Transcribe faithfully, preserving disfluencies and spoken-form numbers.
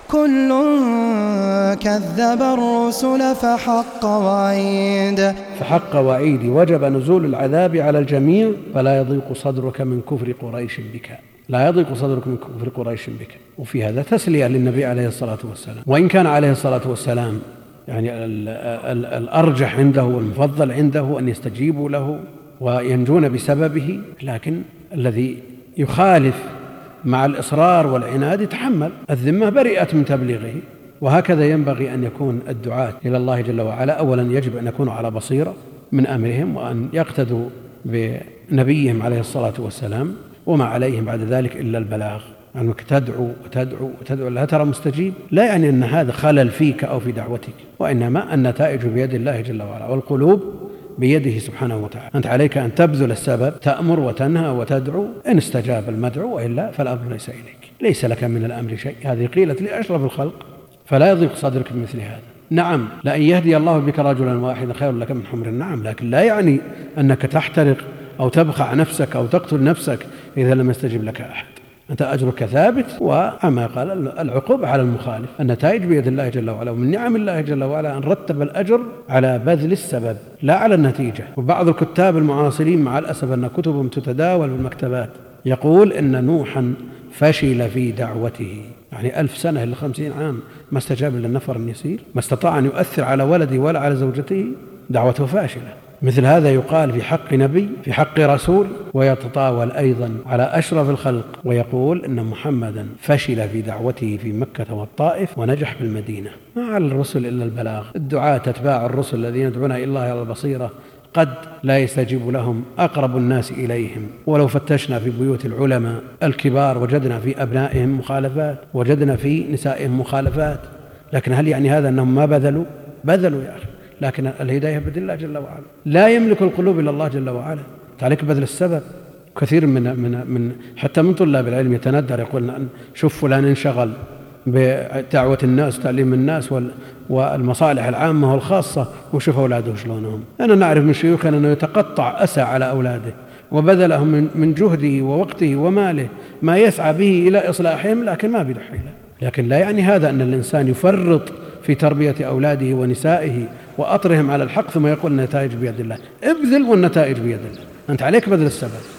كل كذب الرسل فحق وعيد فحق وعيدي وجب نزول العذاب على الجميع، فلا يضيق صدرك من كفر قريش بك، لا يضيق صدرك من كفر قريش بك. وفي هذا تسلية للنبي عليه الصلاة والسلام، وإن كان عليه الصلاة والسلام يعني الأرجح عنده والمفضل عنده أن يستجيبوا له وينجون بسببه، لكن الذي يخالف مع الإصرار والعناد يتحمل الذمة بريئة من تبليغه. وهكذا ينبغي أن يكون الدعاة إلى الله جل وعلا. أولا يجب أن يكونوا على بصيرة من أمرهم، وأن يقتدوا بنبيهم عليه الصلاة والسلام، وما عليهم بعد ذلك إلا البلاغ. أنك يعني تدعو وتدعو وتدعو لا ترى مستجيب، لا يعني أن هذا خلل فيك أو في دعوتك، وإنما النتائج بيد الله جل وعلا، والقلوب بيده سبحانه وتعالى. أنت عليك أن تبذل السبب، تأمر وتنهى وتدعو، إن استجاب المدعو وإلا فالأمر ليس إليك، ليس لك من الأمر شيء. هذه قيلت لأشرف الخلق، فلا يضيق صدرك بمثل هذا. نعم، لأن يهدي الله بك رجلا واحدا خير لك من حمر النعم، لكن لا يعني أنك تحترق أو تبخع نفسك أو تقتل نفسك إذا لم يستجب لك أحد. أنت أجرك ثابت، وأما قال العقوبة على المخالف. النتائج بيد الله جل وعلا، ومن نعم الله جل وعلا أن رتب الأجر على بذل السبب لا على النتيجة. وبعض الكتاب المعاصرين مع الأسف أن كتبهم تتداول بالمكتبات يقول إن نوحا فشل في دعوته، يعني ألف سنة إلى خمسين عام ما استجاب للنفر يسير، ما استطاع أن يؤثر على ولده ولا على زوجته، دعوته فاشلة. مثل هذا يقال في حق نبي، في حق رسول، ويتطاول أيضا على أشرف الخلق ويقول إن محمدا فشل في دعوته في مكة والطائف ونجح بالمدينة. ما على الرسل إلا البلاغ. الدعاة تتباع الرسل الذين يدعون إلى الله على البصيرة قد لا يستجيب لهم أقرب الناس إليهم. ولو فتشنا في بيوت العلماء الكبار وجدنا في أبنائهم مخالفات، وجدنا في نسائهم مخالفات، لكن هل يعني هذا أنهم ما بذلوا؟ بذلوا يا أخي، لكن الهداية بيد الله جل وعلا. لا يملك القلوب إلا الله جل وعلا، عليك بذل السبب. كثير من من من حتى من طلاب العلم يتندر، يقول شوف فلان انشغل بدعوة الناس، تعليم الناس والمصالح العامة والخاصة، وشوف أولاده شلونهم. أنا نعرف من شيوخنا أنه يتقطع أسى على أولاده، وبذلهم من جهده ووقته وماله ما يسعى به إلى إصلاحهم، لكن ما بيده حيلة. لكن لا يعني هذا أن الإنسان يفرط في تربية أولاده ونسائه وأطرهم على الحق ثم يقول النتائج بيد الله. ابذل والنتائج بيد الله، أنت عليك بذل السبب.